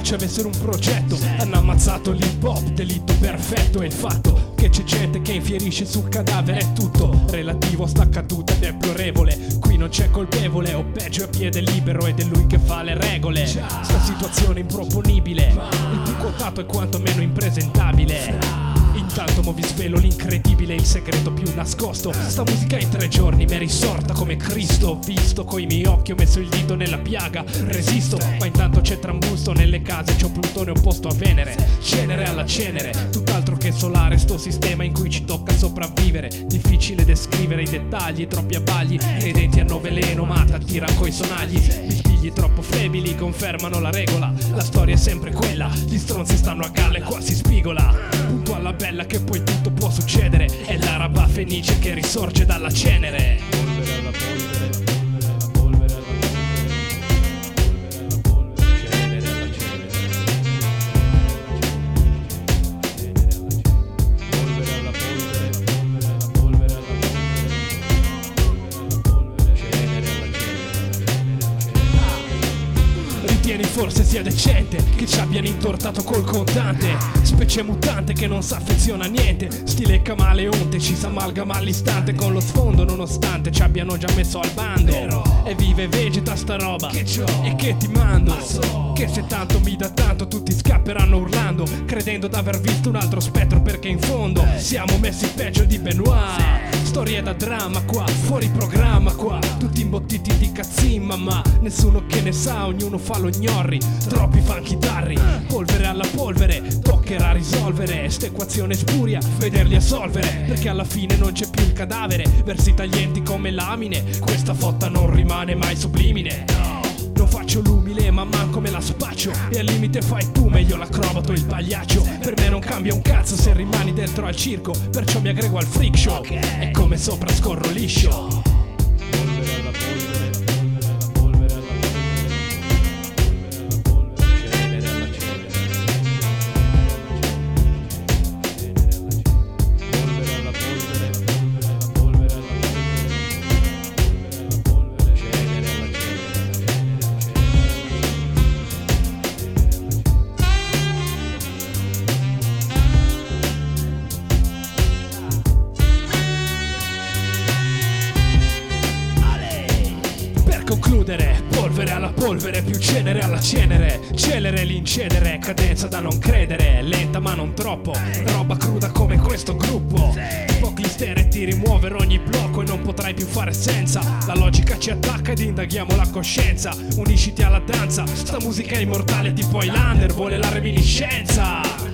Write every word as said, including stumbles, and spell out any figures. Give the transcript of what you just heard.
capace avessero un progetto. Hanno ammazzato l'hip hop, delitto perfetto. E il fatto che c'è gente che infierisce sul cadavere è tutto relativo a sta caduta deplorevole. Qui non c'è colpevole, o peggio è a piede libero ed è lui che fa le regole. Sta situazione improponibile, il più quotato è quanto meno impresentabile. Intanto mo vi svelo l'incredibile, il segreto più nascosto. Sta musica in tre giorni mi è risorta come Cristo. Ho visto coi miei occhi, ho messo il dito nella piaga, resisto, ma intanto c'è trambusto nelle case, c'ho Plutone opposto a Venere. Cenere alla cenere, tutt'altro che solare sto sistema in cui ci tocca sopravvivere. Difficile descrivere i dettagli, troppi abbagli, e i denti hanno veleno ma t'attira coi sonagli. I figli troppo flebili confermano la regola, la storia è sempre quella, gli stronzi stanno a galla e qua si spigola. Punto alla bella che poi tutto può succedere, è l'araba fenice che risorge dalla cenere. Polvere alla polvere, polvere alla polvere, alla polvere, polvere alla polvere, cenere alla cenere, polvere alla polvere, polvere alla polvere, alla polvere, cenere alla cenere. Ritieni forse sia decente che ci abbiano intortato col contante, specie mutante che non s'affeziona a niente, stile camaleonte, ci s'amalgama all'istante con lo sfondo nonostante ci abbiano già messo al bando. Però, e vive e vegeta sta roba che e che ti mando, so che se tanto mi dà tanto tutti scapperanno urlando, credendo d'aver visto un altro spettro, perché in fondo eh. siamo messi peggio di Benoit. Sì. Storie da dramma qua, fuori programma qua, tutti imbottiti di cazzimma ma nessuno che ne sa, ognuno fa lo gnorri, troppi fan chitarri. Polvere alla polvere, toccherà risolvere sta equazione spuria, vederli assolvere, perché alla fine non c'è più il cadavere, versi taglienti come lamine, questa fotta non rimane mai sublimine. Non faccio l'umile ma manco me la spaccio, e al limite fai tu meglio l'acrobato e il pagliaccio. Per me non cambia un cazzo se rimani dentro al circo, perciò mi aggrego al freak show, è come sopra scorro liscio. Polvere alla polvere, polvere alla polvere, alla polvere, polvere alla polvere, cenere alla cenere, polvere alla polvere, polvere alla polvere, alla polvere, polvere, cenere alla cenere. Concludere, polvere alla polvere, più cenere alla cenere, celere l'incedere, cadenza da non credere, lenta ma non troppo, roba cruda come questo gruppo. Ipoclistere ti rimuovere ogni blocco e non potrai più fare senza, la logica ci attacca ed indaghiamo la coscienza, unisciti alla danza, sta musica è immortale tipo Highlander, vuole la reminiscenza.